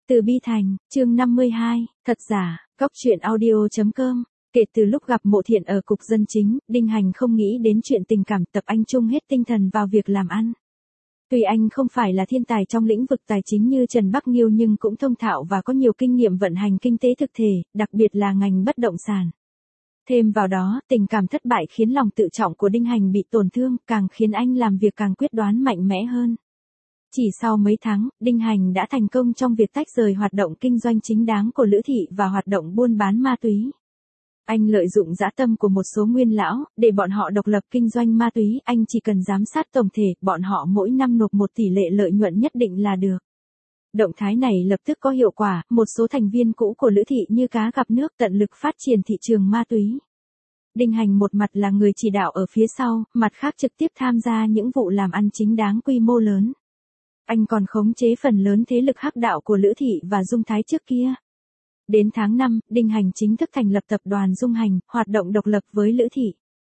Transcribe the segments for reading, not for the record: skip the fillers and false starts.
Từ bi thành, chương 52, thật giả, góc truyện audio.com. Kể từ lúc gặp Mộ Thiện ở cục dân chính, Đinh Hành không nghĩ đến chuyện tình cảm, tập anh chung hết tinh thần vào việc làm ăn. Tuy anh không phải là thiên tài trong lĩnh vực tài chính như Trần Bắc Nghiêu nhưng cũng thông thạo và có nhiều kinh nghiệm vận hành kinh tế thực thể, đặc biệt là ngành bất động sản. Thêm vào đó, tình cảm thất bại khiến lòng tự trọng của Đinh Hành bị tổn thương, càng khiến anh làm việc càng quyết đoán mạnh mẽ hơn. Chỉ sau mấy tháng, Đinh Hành đã thành công trong việc tách rời hoạt động kinh doanh chính đáng của Lữ Thị và hoạt động buôn bán ma túy. Anh lợi dụng dã tâm của một số nguyên lão, để bọn họ độc lập kinh doanh ma túy, anh chỉ cần giám sát tổng thể, bọn họ mỗi năm nộp một tỷ lệ lợi nhuận nhất định là được. Động thái này lập tức có hiệu quả, một số thành viên cũ của Lữ Thị như cá gặp nước tận lực phát triển thị trường ma túy. Đinh Hành một mặt là người chỉ đạo ở phía sau, mặt khác trực tiếp tham gia những vụ làm ăn chính đáng quy mô lớn. Anh còn khống chế phần lớn thế lực hắc đạo của Lữ Thị và Dung Thái trước kia. Đến tháng 5, Đinh Hành chính thức thành lập tập đoàn Dung Hành, hoạt động độc lập với Lữ Thị.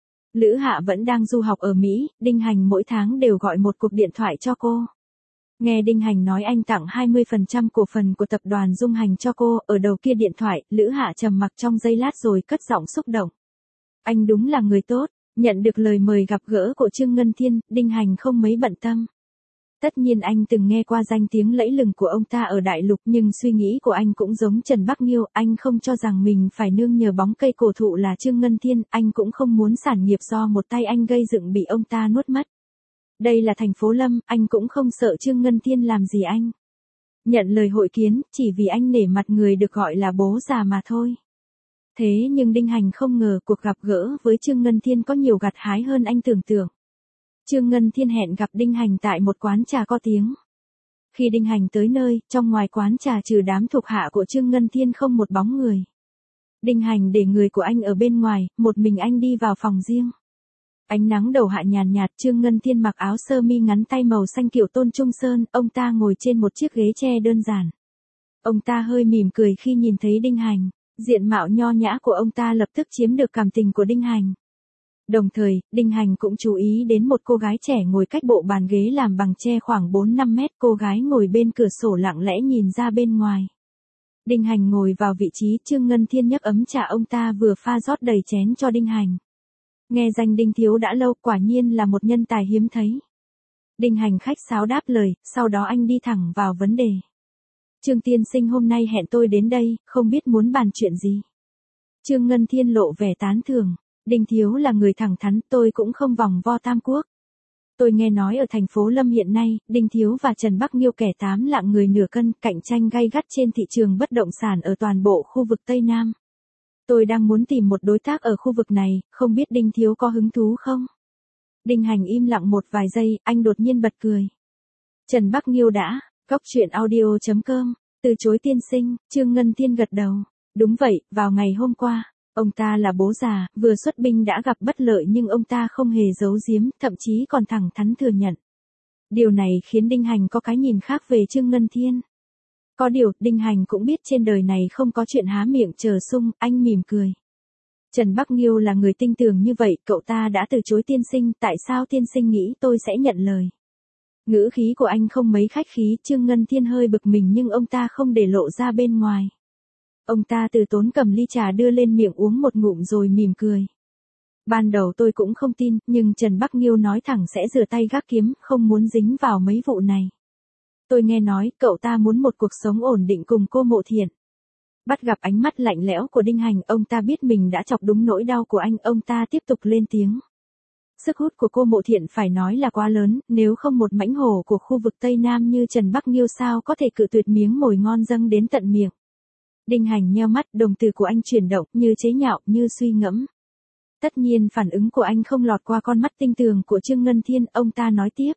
Lữ Hạ vẫn đang du học ở Mỹ, Đinh Hành mỗi tháng đều gọi một cuộc điện thoại cho cô. Nghe Đinh Hành nói anh tặng 20% cổ phần của tập đoàn Dung Hành cho cô, ở đầu kia điện thoại, Lữ Hạ trầm mặc trong giây lát rồi cất giọng xúc động. Anh đúng là người tốt, nhận được lời mời gặp gỡ của Trương Ngân Thiên, Đinh Hành không mấy bận tâm. Tất nhiên anh từng nghe qua danh tiếng lẫy lừng của ông ta ở đại lục, nhưng suy nghĩ của anh cũng giống Trần Bắc Nghiêu, anh không cho rằng mình phải nương nhờ bóng cây cổ thụ là Trương Ngân Thiên, anh cũng không muốn sản nghiệp do một tay anh gây dựng bị ông ta nuốt mất. Đây là thành phố Lâm, anh cũng không sợ Trương Ngân Thiên làm gì anh. Nhận lời hội kiến, chỉ vì anh nể mặt người được gọi là bố già mà thôi. Thế nhưng Đinh Hành không ngờ cuộc gặp gỡ với Trương Ngân Thiên có nhiều gặt hái hơn anh tưởng tượng. Trương Ngân Thiên hẹn gặp Đinh Hành tại một quán trà có tiếng. Khi Đinh Hành tới nơi, trong ngoài quán trà trừ đám thuộc hạ của Trương Ngân Thiên không một bóng người. Đinh Hành để người của anh ở bên ngoài, một mình anh đi vào phòng riêng. Ánh nắng đầu hạ nhàn nhạt, Trương Ngân Thiên mặc áo sơ mi ngắn tay màu xanh kiểu Tôn Trung Sơn, ông ta ngồi trên một chiếc ghế tre đơn giản. Ông ta hơi mỉm cười khi nhìn thấy Đinh Hành, diện mạo nho nhã của ông ta lập tức chiếm được cảm tình của Đinh Hành. Đồng thời, Đinh Hành cũng chú ý đến một cô gái trẻ ngồi cách bộ bàn ghế làm bằng tre khoảng 4-5 mét, cô gái ngồi bên cửa sổ lặng lẽ nhìn ra bên ngoài. Đinh Hành ngồi vào vị trí, Trương Ngân Thiên nhấc ấm trà ông ta vừa pha rót đầy chén cho Đinh Hành. Nghe danh Đinh thiếu đã lâu, quả nhiên là một nhân tài hiếm thấy. Đinh Hành khách sáo đáp lời, sau đó anh đi thẳng vào vấn đề. Trương tiên sinh hôm nay hẹn tôi đến đây, không biết muốn bàn chuyện gì. Trương Ngân Thiên lộ vẻ tán thưởng. Đinh thiếu là người thẳng thắn, tôi cũng không vòng vo tam quốc. Tôi nghe nói ở thành phố Lâm hiện nay, Đinh thiếu và Trần Bắc Nghiêu kẻ 8 lạng người nửa cân, cạnh tranh gay gắt trên thị trường bất động sản ở toàn bộ khu vực Tây Nam. Tôi đang muốn tìm một đối tác ở khu vực này, không biết Đinh thiếu có hứng thú không? Đinh Hành im lặng một vài giây, anh đột nhiên bật cười. Trần Bắc Nghiêu đã, góc truyện audio.com, từ chối tiên sinh, Trương Ngân Thiên gật đầu. Đúng vậy, vào ngày hôm qua. Ông ta là bố già, vừa xuất binh đã gặp bất lợi nhưng ông ta không hề giấu giếm, thậm chí còn thẳng thắn thừa nhận. Điều này khiến Đinh Hành có cái nhìn khác về Trương Ngân Thiên. Có điều, Đinh Hành cũng biết trên đời này không có chuyện há miệng chờ sung, anh mỉm cười. Trần Bắc Nghiêu là người tinh tường như vậy, cậu ta đã từ chối tiên sinh, tại sao tiên sinh nghĩ tôi sẽ nhận lời? Ngữ khí của anh không mấy khách khí, Trương Ngân Thiên hơi bực mình nhưng ông ta không để lộ ra bên ngoài. Ông ta từ tốn cầm ly trà đưa lên miệng uống một ngụm rồi mỉm cười. Ban đầu tôi cũng không tin, nhưng Trần Bắc Nghiêu nói thẳng sẽ rửa tay gác kiếm, không muốn dính vào mấy vụ này. Tôi nghe nói, cậu ta muốn một cuộc sống ổn định cùng cô Mộ Thiện. Bắt gặp ánh mắt lạnh lẽo của Đinh Hành, ông ta biết mình đã chọc đúng nỗi đau của anh, ông ta tiếp tục lên tiếng. Sức hút của cô Mộ Thiện phải nói là quá lớn, nếu không một mãnh hổ của khu vực Tây Nam như Trần Bắc Nghiêu sao có thể cự tuyệt miếng mồi ngon dâng đến tận miệng. Đinh Hành nheo mắt, đồng tử của anh chuyển động, như chế nhạo, như suy ngẫm. Tất nhiên phản ứng của anh không lọt qua con mắt tinh tường của Trương Ngân Thiên, ông ta nói tiếp.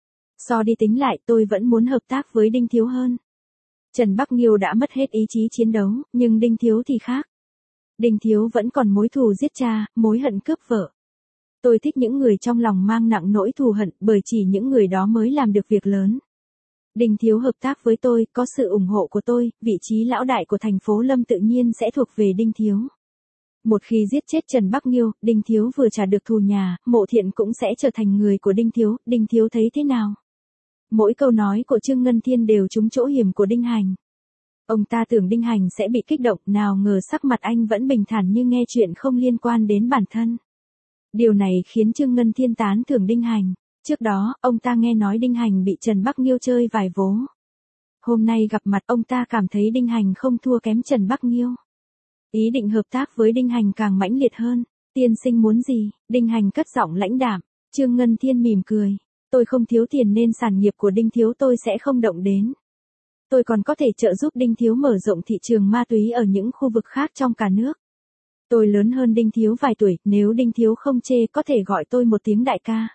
So đi tính lại, tôi vẫn muốn hợp tác với Đinh thiếu hơn. Trần Bắc Nghiêu đã mất hết ý chí chiến đấu, nhưng Đinh thiếu thì khác. Đinh thiếu vẫn còn mối thù giết cha, mối hận cướp vợ. Tôi thích những người trong lòng mang nặng nỗi thù hận, bởi chỉ những người đó mới làm được việc lớn. Đinh thiếu hợp tác với tôi, có sự ủng hộ của tôi, vị trí lão đại của thành phố Lâm tự nhiên sẽ thuộc về Đinh thiếu. Một khi giết chết Trần Bắc Nghiêu, Đinh thiếu vừa trả được thù nhà, Mộ Thiện cũng sẽ trở thành người của Đinh thiếu thấy thế nào? Mỗi câu nói của Trương Ngân Thiên đều trúng chỗ hiểm của Đinh Hành. Ông ta tưởng Đinh Hành sẽ bị kích động, nào ngờ sắc mặt anh vẫn bình thản như nghe chuyện không liên quan đến bản thân. Điều này khiến Trương Ngân Thiên tán thưởng Đinh Hành. Trước đó, ông ta nghe nói Đinh Hành bị Trần Bắc Nghiêu chơi vài vố. Hôm nay gặp mặt ông ta cảm thấy Đinh Hành không thua kém Trần Bắc Nghiêu. Ý định hợp tác với Đinh Hành càng mãnh liệt hơn. Tiên sinh muốn gì? Đinh Hành cất giọng lãnh đạm. Trương Ngân Thiên mỉm cười. Tôi không thiếu tiền nên sản nghiệp của Đinh Thiếu tôi sẽ không động đến. Tôi còn có thể trợ giúp Đinh Thiếu mở rộng thị trường ma túy ở những khu vực khác trong cả nước. Tôi lớn hơn Đinh Thiếu vài tuổi, nếu Đinh Thiếu không chê có thể gọi tôi một tiếng đại ca.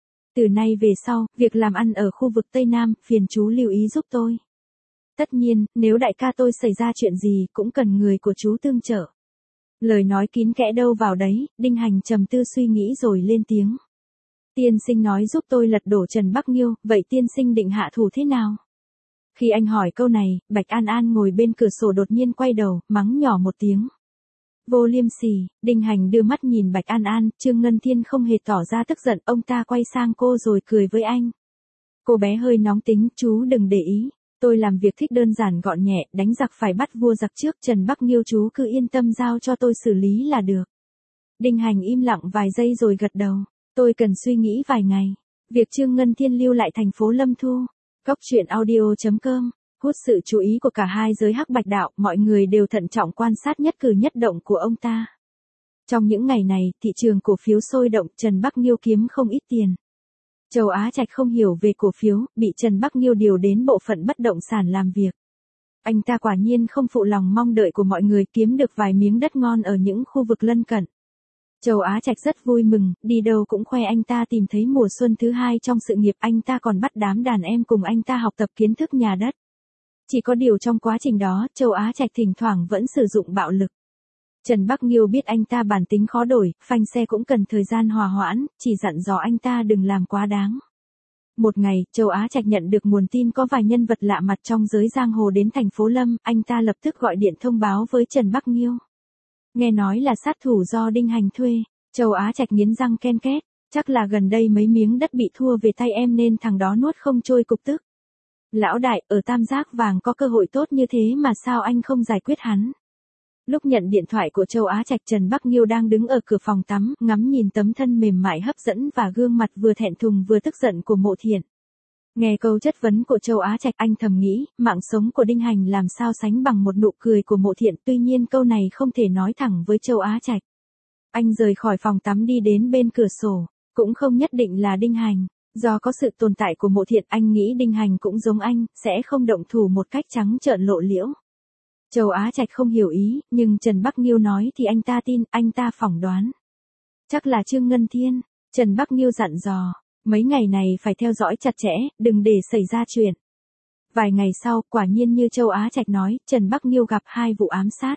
Từ nay về sau, việc làm ăn ở khu vực Tây Nam, phiền chú lưu ý giúp tôi. Tất nhiên, nếu đại ca tôi xảy ra chuyện gì cũng cần người của chú tương trợ. Lời nói kín kẽ đâu vào đấy, Đinh Hành trầm tư suy nghĩ rồi lên tiếng. Tiên sinh nói giúp tôi lật đổ Trần Bắc Nghiêu, vậy tiên sinh định hạ thủ thế nào? Khi anh hỏi câu này, Bạch An An ngồi bên cửa sổ đột nhiên quay đầu, mắng nhỏ một tiếng. Vô liêm sỉ. Đinh Hành đưa mắt nhìn Bạch An An, Trương Ngân Thiên không hề tỏ ra tức giận, ông ta quay sang cô rồi cười với anh. Cô bé hơi nóng tính, chú đừng để ý. Tôi làm việc thích đơn giản gọn nhẹ, đánh giặc phải bắt vua giặc trước, Trần Bắc Nghiêu chú cứ yên tâm giao cho tôi xử lý là được. Đinh Hành im lặng vài giây rồi gật đầu. Tôi cần suy nghĩ vài ngày. Việc Trương Ngân Thiên lưu lại thành phố Lâm Thu. Góc truyện audio.com, hút sự chú ý của cả hai giới hắc bạch đạo, mọi người đều thận trọng quan sát nhất cử nhất động của ông ta. Trong những ngày này, thị trường cổ phiếu sôi động, Trần Bắc Nghiêu kiếm không ít tiền. Châu Á Trạch không hiểu về cổ phiếu, bị Trần Bắc Nghiêu điều đến bộ phận bất động sản làm việc. Anh ta quả nhiên không phụ lòng mong đợi của mọi người, kiếm được vài miếng đất ngon ở những khu vực lân cận. Châu Á Trạch rất vui mừng, đi đâu cũng khoe anh ta tìm thấy mùa xuân thứ hai trong sự nghiệp, anh ta còn bắt đám đàn em cùng anh ta học tập kiến thức nhà đất. Chỉ có điều trong quá trình đó, Châu Á Trạch thỉnh thoảng vẫn sử dụng bạo lực. Trần Bắc Nghiêu biết anh ta bản tính khó đổi, phanh xe cũng cần thời gian hòa hoãn, chỉ dặn dò anh ta đừng làm quá đáng. Một ngày, Châu Á Trạch nhận được nguồn tin có vài nhân vật lạ mặt trong giới giang hồ đến thành phố Lâm, anh ta lập tức gọi điện thông báo với Trần Bắc Nghiêu. Nghe nói là sát thủ do Đinh Hành thuê, Châu Á Trạch nghiến răng ken két, chắc là gần đây mấy miếng đất bị thua về tay em nên thằng đó nuốt không trôi cục tức. Lão đại, ở Tam Giác Vàng có cơ hội tốt như thế mà sao anh không giải quyết hắn? Lúc nhận điện thoại của Châu Á Trạch, Trần Bắc Nghiêu đang đứng ở cửa phòng tắm, ngắm nhìn tấm thân mềm mại hấp dẫn và gương mặt vừa thẹn thùng vừa tức giận của Mộ Thiện. Nghe câu chất vấn của Châu Á Trạch, anh thầm nghĩ, mạng sống của Đinh Hành làm sao sánh bằng một nụ cười của Mộ Thiện, tuy nhiên câu này không thể nói thẳng với Châu Á Trạch. Anh rời khỏi phòng tắm đi đến bên cửa sổ, cũng không nhất định là Đinh Hành. Do có sự tồn tại của Mộ Thiện, anh nghĩ Đinh Hành cũng giống anh, sẽ không động thủ một cách trắng trợn lộ liễu. Châu Á Trạch không hiểu ý, nhưng Trần Bắc Nghiêu nói thì anh ta tin, anh ta phỏng đoán. Chắc là Trương Ngân Thiên. Trần Bắc Nghiêu dặn dò, mấy ngày này phải theo dõi chặt chẽ, đừng để xảy ra chuyện. Vài ngày sau, quả nhiên như Châu Á Trạch nói, Trần Bắc Nghiêu gặp hai vụ ám sát.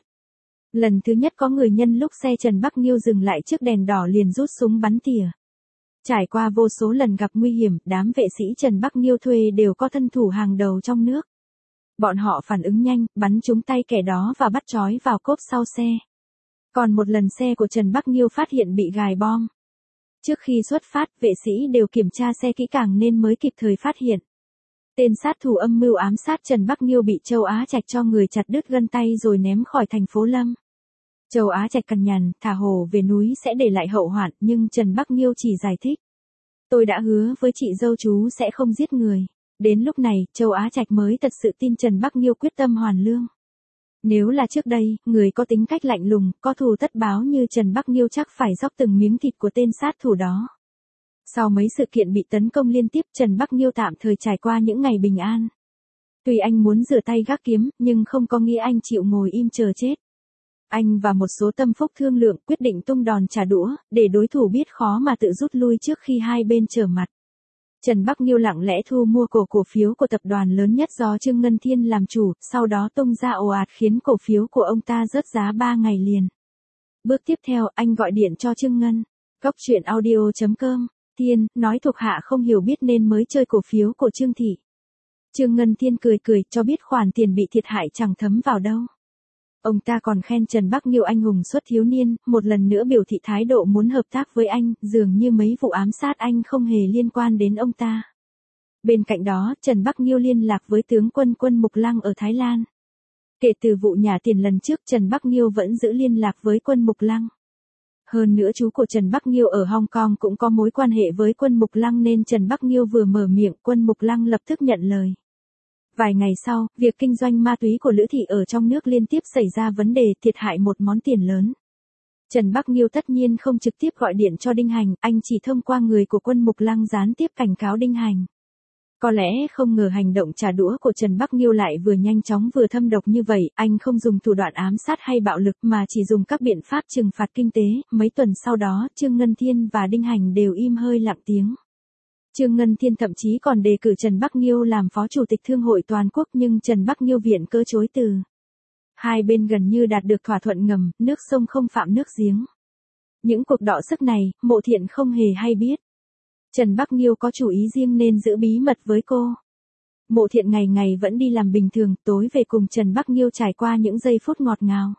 Lần thứ nhất có người nhân lúc xe Trần Bắc Nghiêu dừng lại trước đèn đỏ liền rút súng bắn tỉa. Trải qua vô số lần gặp nguy hiểm, đám vệ sĩ Trần Bắc Nghiêu thuê đều có thân thủ hàng đầu trong nước. Bọn họ phản ứng nhanh, bắn trúng tay kẻ đó và bắt trói vào cốp sau xe. Còn một lần xe của Trần Bắc Nghiêu phát hiện bị gài bom. Trước khi xuất phát, vệ sĩ đều kiểm tra xe kỹ càng nên mới kịp thời phát hiện. Tên sát thủ âm mưu ám sát Trần Bắc Nghiêu bị Châu Á Trạch cho người chặt đứt gân tay rồi ném khỏi thành phố Lâm. Châu Á Trạch cằn nhằn, thả hổ về núi sẽ để lại hậu hoạn, nhưng Trần Bắc Nghiêu chỉ giải thích. Tôi đã hứa với chị dâu chú sẽ không giết người. Đến lúc này, Châu Á Trạch mới thật sự tin Trần Bắc Nghiêu quyết tâm hoàn lương. Nếu là trước đây, người có tính cách lạnh lùng, có thù tất báo như Trần Bắc Nghiêu chắc phải dóc từng miếng thịt của tên sát thủ đó. Sau mấy sự kiện bị tấn công liên tiếp, Trần Bắc Nghiêu tạm thời trải qua những ngày bình an. Tuy anh muốn rửa tay gác kiếm, nhưng không có nghĩa anh chịu ngồi im chờ chết. Anh và một số tâm phúc thương lượng quyết định tung đòn trả đũa, để đối thủ biết khó mà tự rút lui trước khi hai bên trở mặt. Trần Bắc Nghiêu lặng lẽ thu mua cổ phiếu của tập đoàn lớn nhất do Trương Ngân Thiên làm chủ, sau đó tung ra ồ ạt khiến cổ phiếu của ông ta rớt giá 3 ngày liền. Bước tiếp theo, anh gọi điện cho Trương Ngân. Góc truyện audio.com, Thiên, nói thuộc hạ không hiểu biết nên mới chơi cổ phiếu của Trương Thị. Trương Ngân Thiên cười cho biết khoản tiền bị thiệt hại chẳng thấm vào đâu. Ông ta còn khen Trần Bắc Nghiêu anh hùng xuất thiếu niên, một lần nữa biểu thị thái độ muốn hợp tác với anh, dường như mấy vụ ám sát anh không hề liên quan đến ông ta. Bên cạnh đó, Trần Bắc Nghiêu liên lạc với tướng quân Mục Lăng ở Thái Lan. Kể từ vụ nhả tiền lần trước Trần Bắc Nghiêu vẫn giữ liên lạc với Quân Mục Lăng. Hơn nữa chú của Trần Bắc Nghiêu ở Hong Kong cũng có mối quan hệ với Quân Mục Lăng nên Trần Bắc Nghiêu vừa mở miệng Quân Mục Lăng lập tức nhận lời. Vài ngày sau, việc kinh doanh ma túy của Lữ Thị ở trong nước liên tiếp xảy ra vấn đề thiệt hại một món tiền lớn. Trần Bắc Nghiêu tất nhiên không trực tiếp gọi điện cho Đinh Hành, anh chỉ thông qua người của Quân Mục Lăng gián tiếp cảnh cáo Đinh Hành. Có lẽ không ngờ hành động trả đũa của Trần Bắc Nghiêu lại vừa nhanh chóng vừa thâm độc như vậy, anh không dùng thủ đoạn ám sát hay bạo lực mà chỉ dùng các biện pháp trừng phạt kinh tế. Mấy tuần sau đó, Trương Ngân Thiên và Đinh Hành đều im hơi lặng tiếng. Trương Ngân Thiên thậm chí còn đề cử Trần Bắc Nghiêu làm phó chủ tịch Thương hội Toàn quốc nhưng Trần Bắc Nghiêu viện cớ chối từ. Hai bên gần như đạt được thỏa thuận ngầm, nước sông không phạm nước giếng. Những cuộc đọ sức này, Mộ Thiện không hề hay biết. Trần Bắc Nghiêu có chủ ý riêng nên giữ bí mật với cô. Mộ Thiện ngày ngày vẫn đi làm bình thường, tối về cùng Trần Bắc Nghiêu trải qua những giây phút ngọt ngào.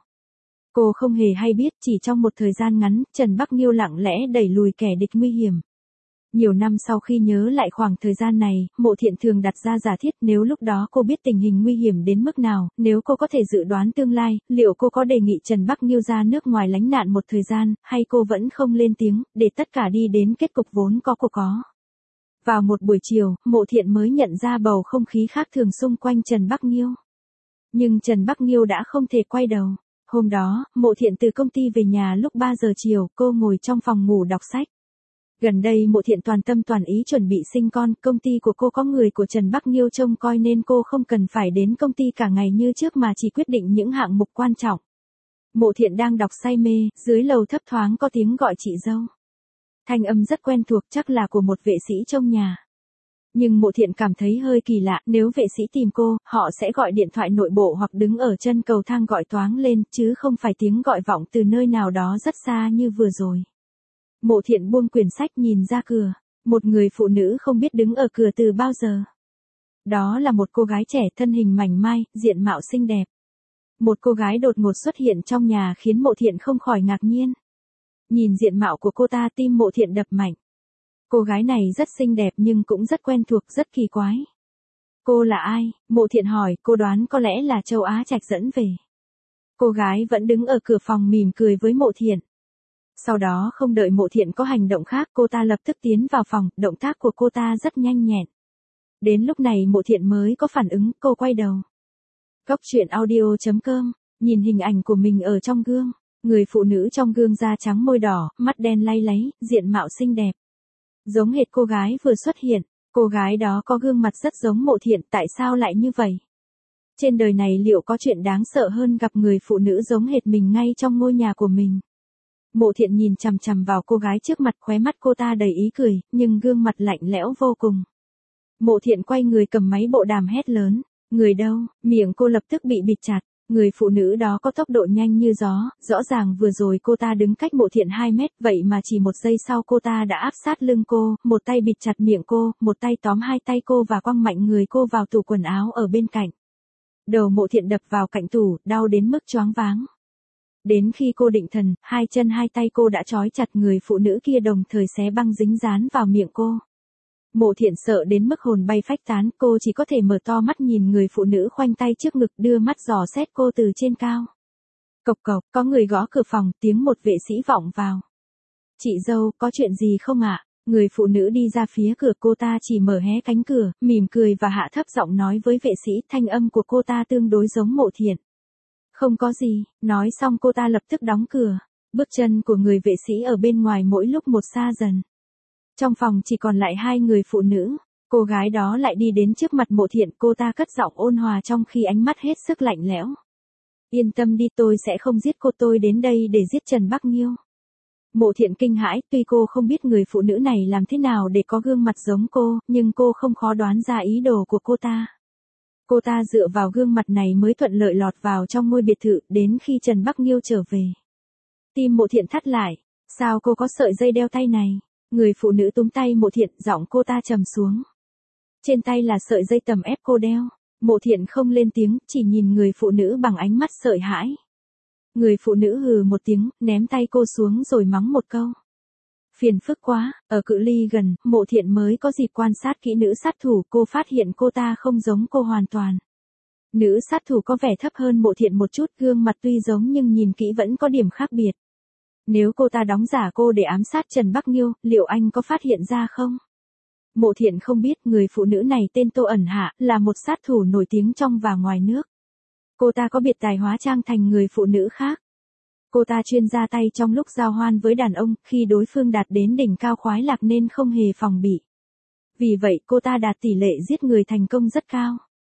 Cô không hề hay biết chỉ trong một thời gian ngắn, Trần Bắc Nghiêu lặng lẽ đẩy lùi kẻ địch nguy hiểm. Nhiều năm sau khi nhớ lại khoảng thời gian này, Mộ Thiện thường đặt ra giả thiết nếu lúc đó cô biết tình hình nguy hiểm đến mức nào, nếu cô có thể dự đoán tương lai, liệu cô có đề nghị Trần Bắc Nghiêu ra nước ngoài lánh nạn một thời gian, hay cô vẫn không lên tiếng, để tất cả đi đến kết cục vốn có cô có. Vào một buổi chiều, Mộ Thiện mới nhận ra bầu không khí khác thường xung quanh Trần Bắc Nghiêu. Nhưng Trần Bắc Nghiêu đã không thể quay đầu. Hôm đó, Mộ Thiện từ công ty về nhà lúc 3 giờ chiều, cô ngồi trong phòng ngủ đọc sách. Gần đây Mộ Thiện toàn tâm toàn ý chuẩn bị sinh con, công ty của cô có người của Trần Bắc Nghiêu trông coi nên cô không cần phải đến công ty cả ngày như trước mà chỉ quyết định những hạng mục quan trọng. Mộ Thiện đang đọc say mê, dưới lầu thấp thoáng có tiếng gọi chị dâu. Thanh âm rất quen thuộc chắc là của một vệ sĩ trong nhà. Nhưng Mộ Thiện cảm thấy hơi kỳ lạ, nếu vệ sĩ tìm cô, họ sẽ gọi điện thoại nội bộ hoặc đứng ở chân cầu thang gọi toáng lên, chứ không phải tiếng gọi vọng từ nơi nào đó rất xa như vừa rồi. Mộ Thiện buông quyển sách nhìn ra cửa, một người phụ nữ không biết đứng ở cửa từ bao giờ. Đó là một cô gái trẻ thân hình mảnh mai, diện mạo xinh đẹp. Một cô gái đột ngột xuất hiện trong nhà khiến Mộ Thiện không khỏi ngạc nhiên. Nhìn diện mạo của cô ta tim Mộ Thiện đập mạnh. Cô gái này rất xinh đẹp nhưng cũng rất quen thuộc, rất kỳ quái. Cô là ai? Mộ Thiện hỏi, cô đoán có lẽ là Châu Á Trạch dẫn về. Cô gái vẫn đứng ở cửa phòng mỉm cười với Mộ Thiện. Sau đó không đợi Mộ Thiện có hành động khác, cô ta lập tức tiến vào phòng, động tác của cô ta rất nhanh nhẹn. Đến lúc này Mộ Thiện mới có phản ứng, cô quay đầu. Cốc truyện audio.com, nhìn hình ảnh của mình ở trong gương, người phụ nữ trong gương da trắng môi đỏ, mắt đen lay láy, diện mạo xinh đẹp. Giống hệt cô gái vừa xuất hiện, cô gái đó có gương mặt rất giống Mộ Thiện, tại sao lại như vậy? Trên đời này liệu có chuyện đáng sợ hơn gặp người phụ nữ giống hệt mình ngay trong ngôi nhà của mình? Mộ Thiện nhìn chằm chằm vào cô gái trước mặt, khóe mắt cô ta đầy ý cười, nhưng gương mặt lạnh lẽo vô cùng. Mộ Thiện quay người cầm máy bộ đàm hét lớn, người đâu? Miệng cô lập tức bị bịt chặt. Người phụ nữ đó có tốc độ nhanh như gió, rõ ràng vừa rồi cô ta đứng cách Mộ Thiện 2 mét, vậy mà chỉ một giây sau cô ta đã áp sát lưng cô, một tay bịt chặt miệng cô, một tay tóm hai tay cô và quăng mạnh người cô vào tủ quần áo ở bên cạnh. Đầu Mộ Thiện đập vào cạnh tủ, đau đến mức choáng váng. Đến khi cô định thần, hai chân hai tay cô đã trói chặt người phụ nữ kia đồng thời xé băng dính dán vào miệng cô. Mộ Thiện sợ đến mức hồn bay phách tán, cô chỉ có thể mở to mắt nhìn người phụ nữ khoanh tay trước ngực đưa mắt dò xét cô từ trên cao. Cộc cộc, có người gõ cửa phòng, tiếng một vệ sĩ vọng vào. Chị dâu, có chuyện gì không ạ? Người phụ nữ đi ra phía cửa, cô ta chỉ mở hé cánh cửa, mỉm cười và hạ thấp giọng nói với vệ sĩ, thanh âm của cô ta tương đối giống Mộ Thiện. Không có gì, nói xong cô ta lập tức đóng cửa. Bước chân của người vệ sĩ ở bên ngoài mỗi lúc một xa dần. Trong phòng chỉ còn lại hai người phụ nữ, cô gái đó lại đi đến trước mặt Mộ Thiện, cô ta cất giọng ôn hòa trong khi ánh mắt hết sức lạnh lẽo. Yên tâm đi, tôi sẽ không giết cô, tôi đến đây để giết Trần Bắc Nghiêu. Mộ Thiện kinh hãi, tuy cô không biết người phụ nữ này làm thế nào để có gương mặt giống cô, nhưng cô không khó đoán ra ý đồ của cô ta. Cô ta dựa vào gương mặt này mới thuận lợi lọt vào trong ngôi biệt thự, đến khi Trần Bắc Nghiêu trở về. Tim Mộ Thiện thắt lại, sao cô có sợi dây đeo tay này? Người phụ nữ túm tay Mộ Thiện, giọng cô ta trầm xuống. Trên tay là sợi dây tầm ép cô đeo. Mộ Thiện không lên tiếng, chỉ nhìn người phụ nữ bằng ánh mắt sợ hãi. Người phụ nữ hừ một tiếng, ném tay cô xuống rồi mắng một câu. Phiền phức quá, ở cự ly gần, Mộ Thiện mới có dịp quan sát kỹ nữ sát thủ, cô phát hiện cô ta không giống cô hoàn toàn. Nữ sát thủ có vẻ thấp hơn Mộ Thiện một chút, gương mặt tuy giống nhưng nhìn kỹ vẫn có điểm khác biệt. Nếu cô ta đóng giả cô để ám sát Trần Bắc Nghiêu, liệu anh có phát hiện ra không? Mộ Thiện không biết người phụ nữ này tên Tô ẩn hạ, là một sát thủ nổi tiếng trong và ngoài nước. Cô ta có biệt tài hóa trang thành người phụ nữ khác. Cô ta chuyên ra tay trong lúc giao hoan với đàn ông, khi đối phương đạt đến đỉnh cao khoái lạc nên không hề phòng bị. Vì vậy cô ta đạt tỷ lệ giết người thành công rất cao.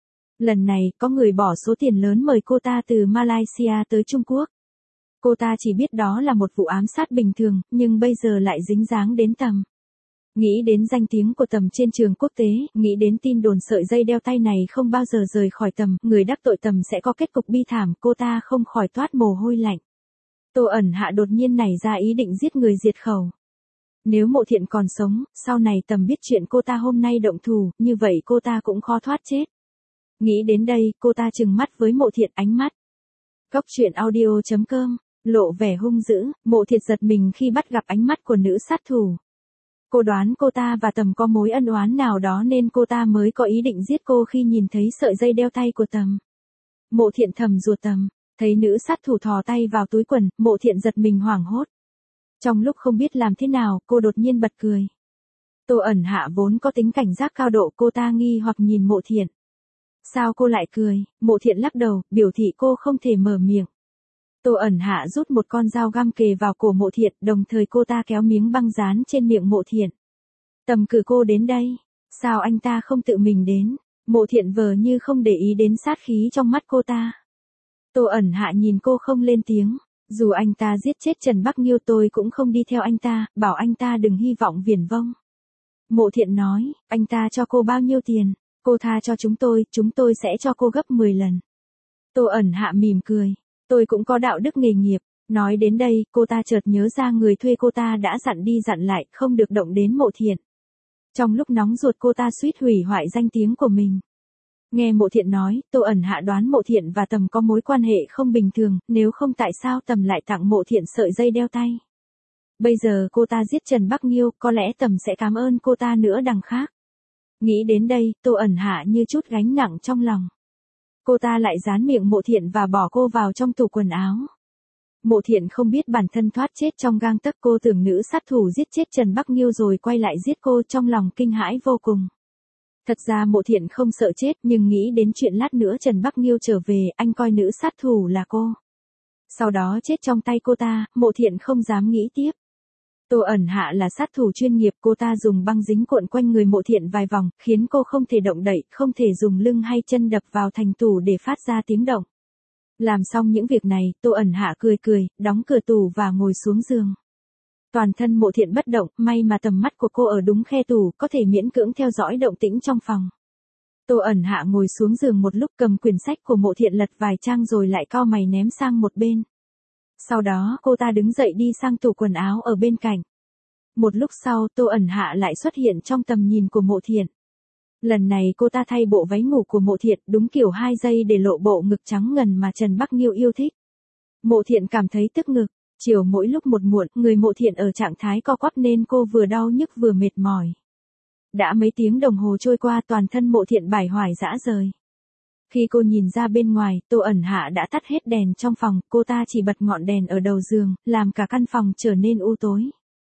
Lần này, có người bỏ số tiền lớn mời cô ta từ Malaysia tới Trung Quốc. Cô ta chỉ biết đó là một vụ ám sát bình thường, nhưng bây giờ lại dính dáng đến Tầm. Nghĩ đến danh tiếng của Tầm trên trường quốc tế, nghĩ đến tin đồn sợi dây đeo tay này không bao giờ rời khỏi Tầm, người đắc tội Tầm sẽ có kết cục bi thảm, cô ta không khỏi toát mồ hôi lạnh. Tô ẩn hạ đột nhiên nảy ra ý định giết người diệt khẩu. Nếu Mộ Thiện còn sống, sau này Tầm biết chuyện cô ta hôm nay động thủ, như vậy cô ta cũng khó thoát chết. Nghĩ đến đây, cô ta trừng mắt với Mộ Thiện, ánh mắt. Cóc truyện audio.com, lộ vẻ hung dữ, Mộ Thiện giật mình khi bắt gặp ánh mắt của nữ sát thủ. Cô đoán cô ta và Tầm có mối ân oán nào đó nên cô ta mới có ý định giết cô khi nhìn thấy sợi dây đeo tay của Tầm. Mộ Thiện thầm ruột Tầm, thấy nữ sát thủ thò tay vào túi quần, Mộ Thiện giật mình hoảng hốt. Trong lúc không biết làm thế nào, cô đột nhiên bật cười. Tô ẩn hạ vốn có tính cảnh giác cao độ, cô ta nghi hoặc nhìn Mộ Thiện. Sao cô lại cười? Mộ Thiện lắc đầu, biểu thị cô không thể mở miệng. Tô ẩn hạ rút một con dao găm kề vào cổ Mộ Thiện, đồng thời cô ta kéo miếng băng dán trên miệng Mộ Thiện. Tầm cử cô đến đây. Sao anh ta không tự mình đến? Mộ Thiện vờ như không để ý đến sát khí trong mắt cô ta. Tô ẩn hạ nhìn cô không lên tiếng. Dù anh ta giết chết Trần Bắc Nghiêu tôi cũng không đi theo anh ta, bảo anh ta đừng hy vọng viển vông. Mộ Thiện nói, anh ta cho cô bao nhiêu tiền? Cô tha cho chúng tôi sẽ cho cô gấp 10 lần. Tô ẩn hạ mỉm cười. Tôi cũng có đạo đức nghề nghiệp. Nói đến đây, cô ta chợt nhớ ra người thuê cô ta đã dặn đi dặn lại, không được động đến Mộ Thiện. Trong lúc nóng ruột cô ta suýt hủy hoại danh tiếng của mình. Nghe Mộ Thiện nói, Tô ẩn hạ đoán Mộ Thiện và Tầm có mối quan hệ không bình thường, nếu không tại sao Tầm lại tặng Mộ Thiện sợi dây đeo tay. Bây giờ cô ta giết Trần Bắc Nghiêu, có lẽ Tầm sẽ cảm ơn cô ta nữa đằng khác. Nghĩ đến đây, Tô ẩn hạ như chút gánh nặng trong lòng. Cô ta lại dán miệng Mộ Thiện và bỏ cô vào trong tủ quần áo. Mộ Thiện không biết bản thân thoát chết trong gang tấc, cô tưởng nữ sát thủ giết chết Trần Bắc Nghiêu rồi quay lại giết cô, trong lòng kinh hãi vô cùng. Thật ra Mộ Thiện không sợ chết, nhưng nghĩ đến chuyện lát nữa Trần Bắc Nghiêu trở về, anh coi nữ sát thủ là cô. Sau đó chết trong tay cô ta, Mộ Thiện không dám nghĩ tiếp. Tô ẩn hạ là sát thủ chuyên nghiệp, cô ta dùng băng dính cuộn quanh người Mộ Thiện vài vòng, khiến cô không thể động đậy, không thể dùng lưng hay chân đập vào thành tủ để phát ra tiếng động. Làm xong những việc này, Tô ẩn hạ cười cười, đóng cửa tủ và ngồi xuống giường. Toàn thân Mộ Thiện bất động, may mà tầm mắt của cô ở đúng khe tủ, có thể miễn cưỡng theo dõi động tĩnh trong phòng. Tô ẩn hạ ngồi xuống giường một lúc, cầm quyển sách của Mộ Thiện lật vài trang rồi lại cau mày ném sang một bên. Sau đó cô ta đứng dậy đi sang tủ quần áo ở bên cạnh. Một lúc sau, Tô ẩn hạ lại xuất hiện trong tầm nhìn của Mộ Thiện. Lần này cô ta thay bộ váy ngủ của Mộ Thiện, đúng kiểu 2 giây để lộ bộ ngực trắng ngần mà Trần Bắc Nghiêu yêu thích. Mộ Thiện cảm thấy tức ngực. Chiều mỗi lúc một muộn, người Mộ Thiện ở trạng thái co quắp nên cô vừa đau nhức vừa mệt mỏi. Đã mấy tiếng đồng hồ trôi qua, toàn thân Mộ Thiện bải hoài rã rời. Khi cô nhìn ra bên ngoài, Tô ẩn hạ đã tắt hết đèn trong phòng, cô ta chỉ bật ngọn đèn ở đầu giường, làm cả căn phòng trở nên u tối.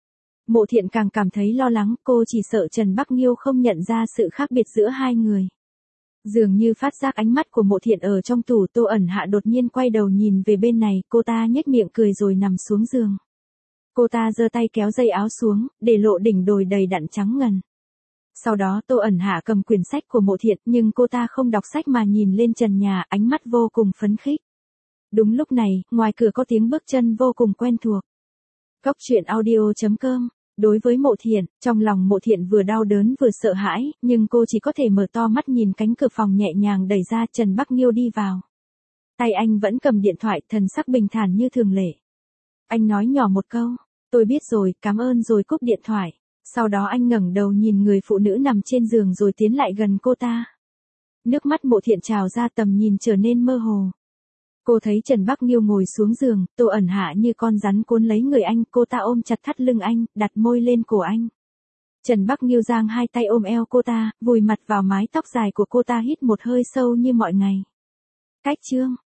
Mộ Thiện càng cảm thấy lo lắng, cô chỉ sợ Trần Bắc Nghiêu không nhận ra sự khác biệt giữa hai người. Dường như phát giác ánh mắt của Mộ Thiện ở trong tủ, Tô ẩn hạ đột nhiên quay đầu nhìn về bên này, cô ta nhếch miệng cười rồi nằm xuống giường. Cô ta giơ tay kéo dây áo xuống, để lộ đỉnh đồi đầy đặn trắng ngần. Sau đó Tô ẩn hạ cầm quyển sách của Mộ Thiện, nhưng cô ta không đọc sách mà nhìn lên trần nhà, ánh mắt vô cùng phấn khích. Đúng lúc này, ngoài cửa có tiếng bước chân vô cùng quen thuộc. Cóc truyện audio.com. Đối với Mộ Thiện, trong lòng Mộ Thiện vừa đau đớn vừa sợ hãi, nhưng cô chỉ có thể mở to mắt nhìn cánh cửa phòng nhẹ nhàng đẩy ra, Trần Bắc Nghiêu đi vào. Tay anh vẫn cầm điện thoại, thần sắc bình thản như thường lệ. Anh nói nhỏ một câu, tôi biết rồi, cảm ơn rồi cúp điện thoại. Sau đó anh ngẩng đầu nhìn người phụ nữ nằm trên giường rồi tiến lại gần cô ta. Nước mắt Mộ Thiện trào ra, tầm nhìn trở nên mơ hồ. Cô thấy Trần Bắc Nghiêu ngồi xuống giường, Tô ẩn hạ như con rắn cuốn lấy người anh, cô ta ôm chặt thắt lưng anh, đặt môi lên cổ anh. Trần Bắc Nghiêu giang hai tay ôm eo cô ta, vùi mặt vào mái tóc dài của cô ta, hít một hơi sâu như mọi ngày. Cách chương